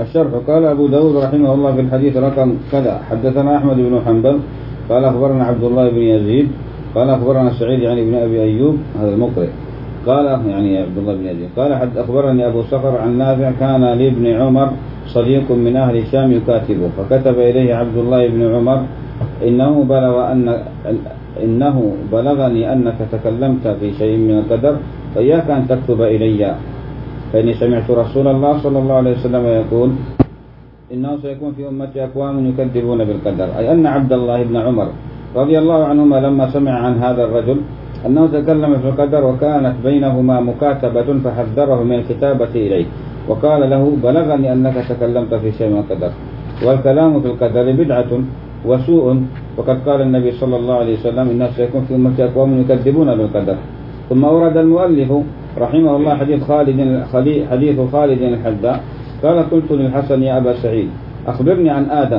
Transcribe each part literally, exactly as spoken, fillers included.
الشرح. قال أبو داود رحمه الله في الحديث رقم كذا: حدثنا أحمد بن حنبل قال أخبرنا عبد الله بن يزيد قال أخبرنا سعيد يعني بن أبي أيوب هذا المقرئ قال يعني عبد الله بن يزيد قال حد أخبرني أبو صخر عن نافع كان لابن عمر صديق من أهل الشام يكاتبه، فكتب إليه عبد الله بن عمر: إنه بلغ أن إنه بلغني أنك تكلمت في شيء من القدر فإياك أن تكتب إلي، فإني سمعت رسول الله صلى الله عليه وسلم يقول: إنه سيكون في أمتي أقوام يكذبون بالقدر. أي أن عبد الله بن عمر رضي الله عنهما لما سمع عن هذا الرجل أنه تكلم في القدر وكانت بينهما مكاتبة فحذره من الكتابة إليه وقال له: بلغني أنك تكلمت في شيء من القدر، والكلام في القدر بدعة وسوء، وقد قال النبي صلى الله عليه وسلم: إنه سيكون في أمتي أقوام يكذبون بالقدر. ثم أورد المؤلف رحمه الله حديث خالد حديث خالد الحذاء قال: قلت للحسن: يا أبا سعيد أخبرني عن آدم،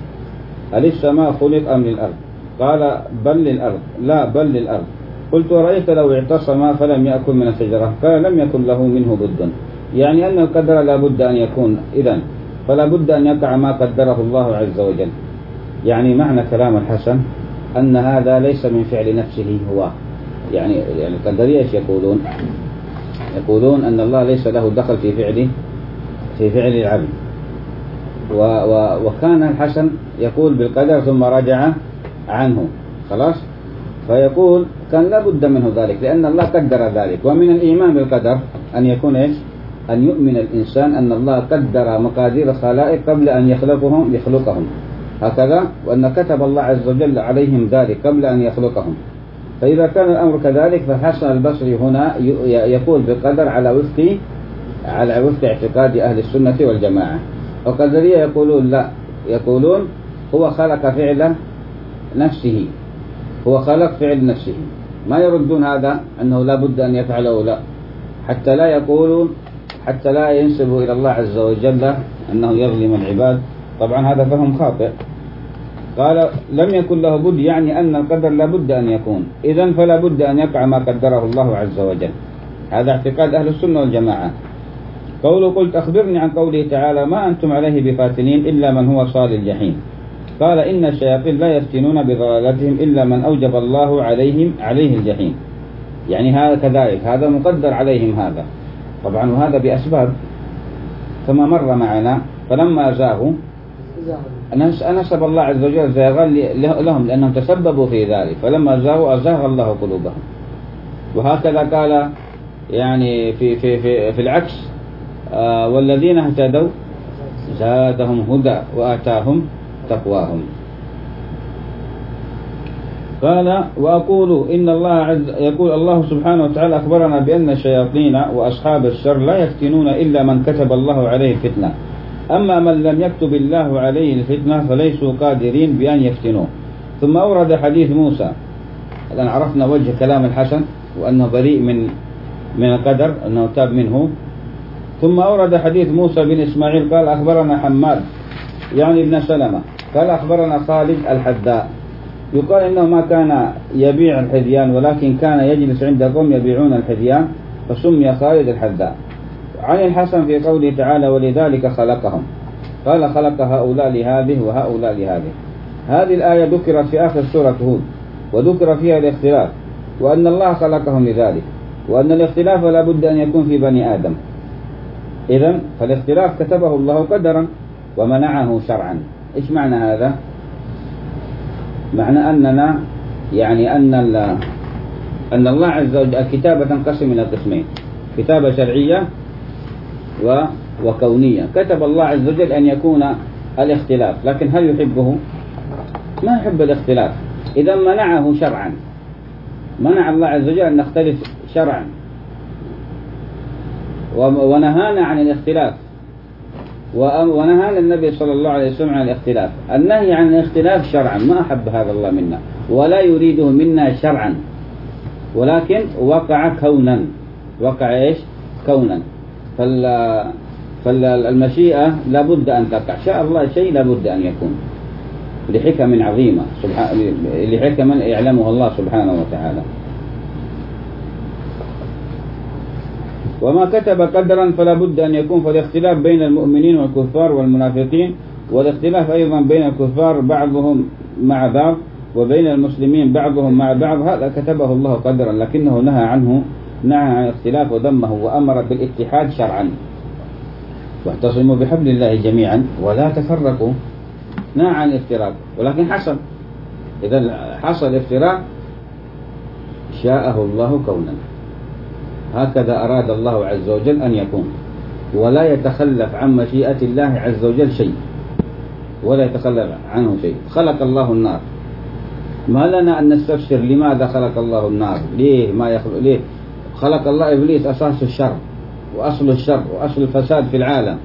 هل السماء خلق أم للأرض؟ قال: بل للأرض. لا بل للأرض. قلت: ورأيت لو اعتصم فلم يأكل من الشجرة؟ قال: لم يكن له منه بد. يعني أن القدر لا بد أن يكون، إذن فلا بد أن يقع ما قدره الله عز وجل. يعني معنى كلام الحسن أن هذا ليس من فعل نفسه هو، يعني يعني القدرية ايش يقولون؟ يقولون أن الله ليس له دخل في فعل في فعل العبد. و و وكان الحسن يقول بالقدر ثم رجع عنه خلاص، فيقول كان لا بد منه ذلك لأن الله قدر ذلك. ومن الإيمان بالقدر أن يكون إيش؟ أن يؤمن الإنسان أن الله قدر مقادير الخلائق قبل أن يخلقهم يخلقهم هكذا، وأن كتب الله عز وجل عليهم ذلك قبل أن يخلقهم. فإذا كان الأمر كذلك فالحسن البصري هنا يقول بالقدر على وفق على وفق اعتقاد أهل السنة والجماعة. وقدرية يقولون لا، يقولون هو خلق فعل نفسه، هو خلق فعل نفسه، ما يردون هذا أنه لا بد أن يفعله، لا، حتى لا يقولون حتى لا ينسبوا إلى الله عز وجل أنه يظلم العباد. طبعا هذا فهم خاطئ. قال: لم يكن له بد، يعني أن القدر لا بد أن يكون، إذن فلا بد أن يقع ما قدره الله عز وجل. هذا اعتقاد أهل السنة والجماعة. قوله: قلت أخبرني عن قوله تعالى: ما أنتم عليه بفاتنين إلا من هو صال الجحيم. قال: إن الشياطين لا يفتنون بضلالتهم إلا من أوجب الله عليهم عليه الجحيم. يعني هذا كذلك، هذا مقدر عليهم هذا طبعا، وهذا بأسباب كما مر معنا. فلما زاغوا نسب الله عز وجل زيغا لهم لأنهم تسببوا في ذلك، فلما زاغوا أزاغ الله قلوبهم. وهكذا قال يعني في في في, في العكس: آه والذين اهتدوا زادهم هدى وآتاهم تقواهم. قال: وأقول إن الله عز يقول الله سبحانه وتعالى أخبرنا بأن الشياطين وأصحاب الشر لا يفتنون إلا من كتب الله عليه الفتنة، أما من لم يكتب الله عليه الفتنة فليسوا قادرين بأن يفتنوه. ثم أورد حديث موسى. الآن عرفنا وجه كلام الحسن وأنه بريء من من القدر، أنه تاب منه. ثم أورد حديث موسى بن إسماعيل قال: أخبرنا حماد يعني ابن سلمة قال: أخبرنا خالد الحذاء. يقال إنه ما كان يبيع الحذيان ولكن كان يجلس عند قوم يبيعون الحذيان فسمي خالد الحذاء. عن الحسن في قوله تعالى: ولذلك خلقهم، قال: خلق هؤلاء لهذه وهؤلاء لهذه. هذه الآية ذكرت في آخر سورة هود وذكر فيها الاختلاف، وأن الله خلقهم لذلك، وأن الاختلاف لا بد أن يكون في بني آدم. إذن فالاختلاف كتبه الله قدرا ومنعه شرعا. إيش معنى هذا؟ معنى أننا يعني أن أن الله عز وجل الكتابة تنقسم إلى قسمين: كتابة شرعية وكونية. كتب الله عز وجل أن يكون الاختلاف، لكن هل يحبه؟ ما يحب الاختلاف، إذا منعه شرعا. منع الله عز وجل أن نختلف شرعا، ونهانا عن الاختلاف، ونهانا النبي صلى الله عليه وسلم عن الاختلاف. النهي عن الاختلاف شرعا ما أحب هذا الله منا ولا يريده منا شرعا، ولكن وقع كونا. وقع إيش؟ كونا. فالمشيئة لابد أن تقع، شاء الله شيء لابد أن يكون لحكم عظيمة سبحانه، لحكم يعلمها الله سبحانه وتعالى. وما كتب قدرا فلا بد أن يكون فالاختلاف بين المؤمنين والكفار والمنافقين، والاختلاف أيضا بين الكفار بعضهم مع بعض وبين المسلمين بعضهم مع بعض، هذا كتبه الله قدرا، لكنه نهى عنه، نهى عن الاختلاف وذمه وأمر بالاتحاد شرعا. واعتصموا بحبل الله جميعا ولا تفرقوا، نهى عن الافتراق، ولكن حصل، إذا حصل افتراق شاءه الله كونا، هكذا أراد الله عز وجل أن يكون، ولا يتخلف عن مشيئة الله عز وجل شيء، ولا يتخلف عنه شيء. خلق الله النار، ما لنا أن نستفسر لماذا خلق الله النار، ليه ما يخلق، ليه خلق الله إبليس أساس الشر وأصل الشر وأصل الفساد في العالم.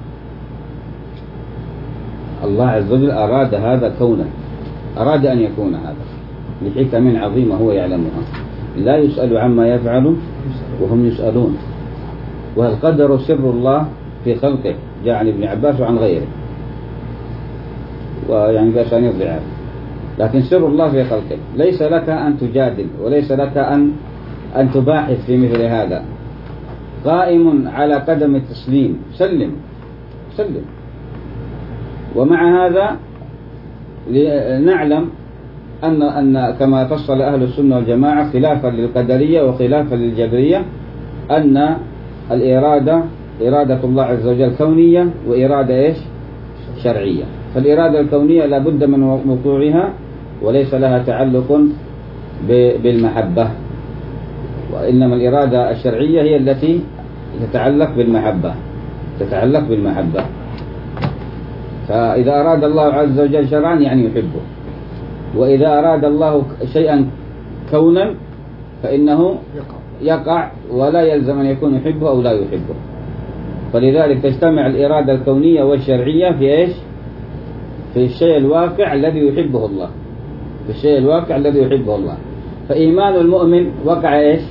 الله عز وجل أراد هذا كونا، أراد أن يكون هذا لحكم عظيمة هو يعلمها، لا يسأل عما يفعل وهم يسألون. والقدر سر الله في خلقه، جاء عن ابن عباس وعن غيره، ويعني بأسانيد ضعاف، لكن سر الله في خلقه، ليس لك أن تجادل وليس لك أن أن تباحث في مثل هذا، قائم على قدم التسليم، سلم سلم. ومع هذا نعلم أن أن كما فصل أهل السنة والجماعة خلافا للقدرية وخلافا للجبرية، أن الإرادة إرادة الله عز وجل كونية وإرادة إيش؟ شرعية. فالإرادة الكونية لا بد من وقوعها وليس لها تعلق بالمحبة، وإنما الإرادة الشرعية هي التي تتعلق بالمحبة، تتعلق بالمحبة. فإذا أراد الله عز وجل شرعا يعني يحبه، وإذا أراد الله شيئا كونا فإنه يقع ولا يلزم أن يكون يحبه أو لا يحبه. فلذلك تجتمع الإرادة الكونية والشرعية في إيش؟ في الشيء الواقع الذي يحبه الله، في الشيء الواقع الذي يحبه الله. فإيمان المؤمن وقع إيش؟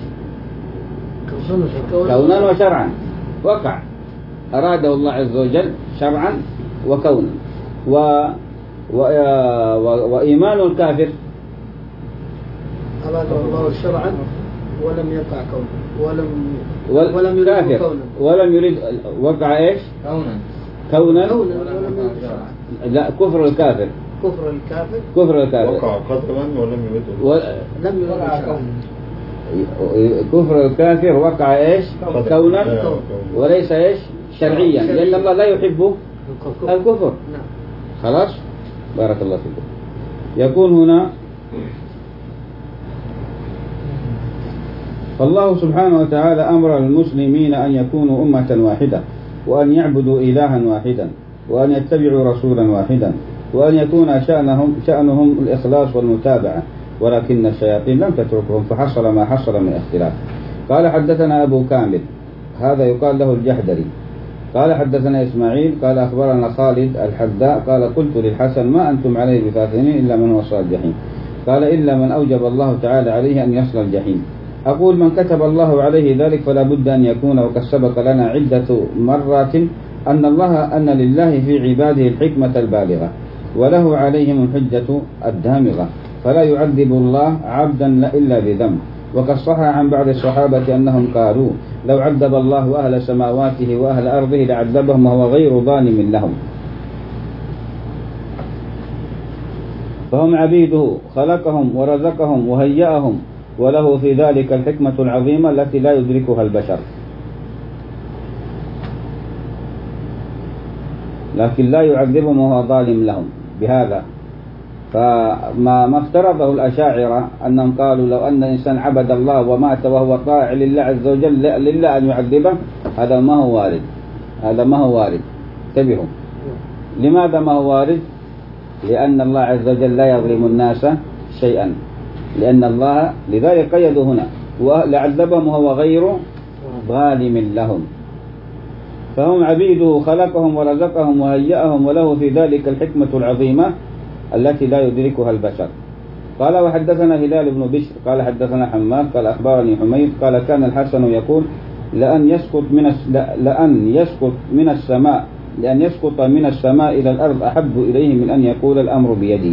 كونا وشرعا، وقع أراده الله عز وجل شرعا وكونا. و... و... و... وإيمان الكافر أراده الله شرعا ولم يقع كونا، ولم ول... ولم يريد كونا، ولم يريد، وقع إيش؟ كونا كونا, كونا ولم يريد شرعا. لا، كفر الكافر، كفر الكافر كفر الكافر وقع قدرا ولم يريد و... لم يريد شرعا. كفر الكافر وقع إيش؟ كونا وليس إيش؟ شرعيا، لأن الله لا يحب الكفر. نعم. خلاص، بارك الله فيكم. يكون هنا فالله سبحانه وتعالى أمر المسلمين أن يكونوا أمة واحدة، وأن يعبدوا إلها واحدا، وأن يتبعوا رسولا واحدا، وأن يكون شأنهم, شأنهم الإخلاص والمتابعة، ولكن الشياطين لم تتركهم فحصل ما حصل من اختلاف. قال حدثنا أبو كامل، هذا يقال له الجحدري، قال حدثنا إسماعيل قال أخبرنا خالد الحذاء قال قلت للحسن ما أنتم عليه بفاثنين إلا من وصل الجحيم، قال إلا من أوجب الله تعالى عليه أن يصل الجحيم. أقول من كتب الله عليه ذلك فلا بد أن يكون، وقد سبق لنا عدة مرات أن الله أن لله في عباده الحكمة البالغة وله عليهم الحجة الدامغة، فلا يعذب الله عبدا إلا بذنب. وقد صح عن بعض الصحابة أنهم قالوا لو عذب الله أهل سماواته وأهل أرضه لعذبهم وهو غير ظالم لهم. فهم عبيده خلقهم ورزقهم وهيأهم، وله في ذلك الحكمة العظيمة التي لا يدركها البشر، لكن لا يعذبهم وهو ظالم لهم بهذا. فما ما افترضه الأشاعرة أنهم قالوا لو أن الإنسان عبد الله ومات وهو طائع لله عز وجل لله أن يعذبه، هذا ما هو وارد، هذا ما هو وارد. انتبهوا، لماذا ما هو وارد؟ لأن الله عز وجل لا يظلم الناس شيئا، لأن الله لذلك قيدوا هنا لعذبهم وهو غير ظالم لهم. فهم عبيده خلقهم ورزقهم وهيأهم، وله في ذلك الحكمة العظيمة التي لا يدركها البشر. قال وحدثنا هلال بن بشر قال حدثنا حماد قال أخبرني حميد قال كان الحسن يقول لأن يسقط من لأن يسقط من السماء لأن يسقط من السماء إلى الأرض أحب إليه من أن يقول الأمر بيدي.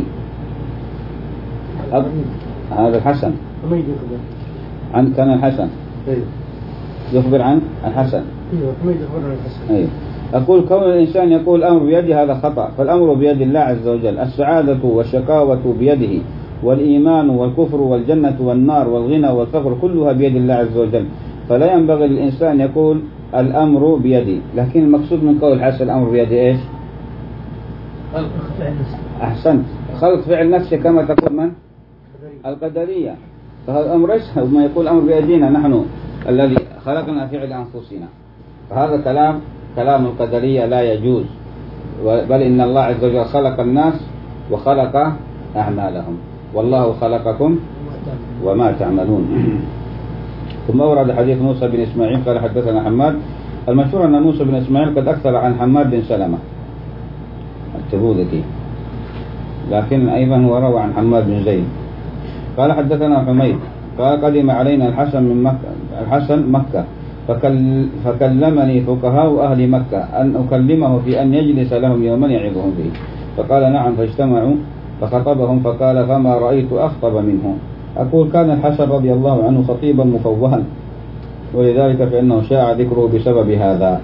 هذا الحسن عن كان الحسن يخبر عن الحسن. ايوه حميد يخبر عن الحسن. أيوه. أقول كون الإنسان يقول الأمر بيده هذا خطأ، فالأمر بيد الله عز وجل، السعادة والشقاوة بيده، والإيمان والكفر والجنة والنار والغنى والفقر كلها بيد الله عز وجل، فلا ينبغي للإنسان يقول الأمر بيدي. لكن المقصود من قول الحسن الأمر بيدي إيش؟ خلق فعل نفسه. أحسنت، خلق فعل نفسه كما تقول من؟ القدرية. فهذا الأمر إيش؟ ما يقول الأمر بيدينا نحن الذي خلقنا فعل أنفسنا، فهذا كلام كلام القدرية لا يجوز، بل إن الله عز وجل خلق الناس وخلق أعمالهم، والله خلقكم وما تعملون. ثم ورد حديث موسى بن إسماعيل قال حدثنا حماد. المشهور أن موسى بن إسماعيل قد أكثر عن حماد بن سلمة التبوذكي، لكن أيضا هو روى عن حماد بن زيد قال حدثنا حميد قال قدم علينا الحسن من مكة الحسن مكة فكل فكلمني فقهاء أهل مكة أن أكلمه في أن يجلس لهم يوما يعظهم به، فقال نعم، فاجتمعوا فخطبهم فقال فما رأيت أخطب منه. أقول كان الحسن رضي الله عنه خطيبا مفوها، ولذلك فإنه شاع ذكره بسبب هذا.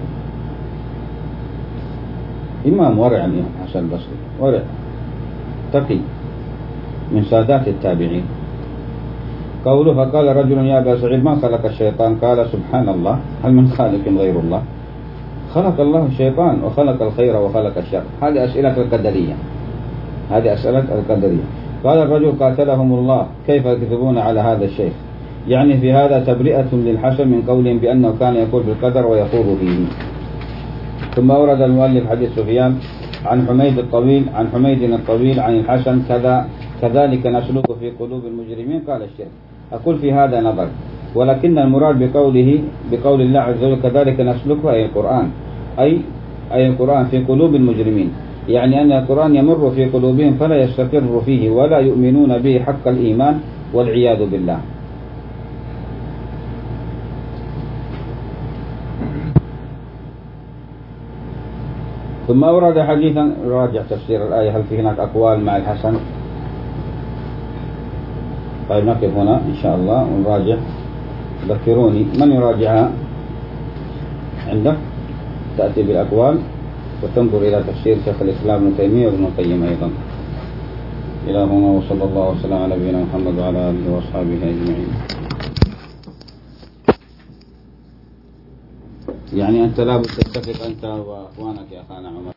إمام ورع الحسن البصري، ورع تقي من سادات التابعين. قوله فقال رجل يا أبا سعيد ما خلق الشيطان؟ قال سبحان الله، هل من خالق غير الله؟ خلق الله الشيطان وخلق الخير وخلق الشر. هذه أسئلة القدرية، هذه أسئلة القدرية. قال الرجل قاتلهم الله كيف يكذبون على هذا الشيخ؟ يعني في هذا تبرئة للحسن من قولهم بأنه كان يقول بالقدر ويخوض فيه. ثم أورد المؤلف حديث سفيان عن حميد الطويل عن حميد الطويل عن الحسن كذا كذلك نسلك في قلوب المجرمين قال الشيخ. أقول في هذا نظر، ولكن المراد بقوله بقول الله عز وجل كذلك نسلكه أي القرآن، أي أي القرآن في قلوب المجرمين، يعني أن القرآن يمر في قلوبهم فلا يستقر فيه ولا يؤمنون به حق الإيمان والعياذ بالله. ثم أورد حديثا راجع تفسير الآية هل في هناك أقوال مع الحسن. طيب نقف هنا إن شاء الله ونراجع. ذكروني من يراجعها عندك؟ تأتي بالأقوال وتنظر إلى تفسير شيخ الإسلام ابن تيمية وابن القيم أيضا. إلى هنا وصلى الله وسلم على نبينا محمد وعلى آله وأصحابه أجمعين. يعني أنت لابد تتفق أنت وأخوانك يا أخانا عمر.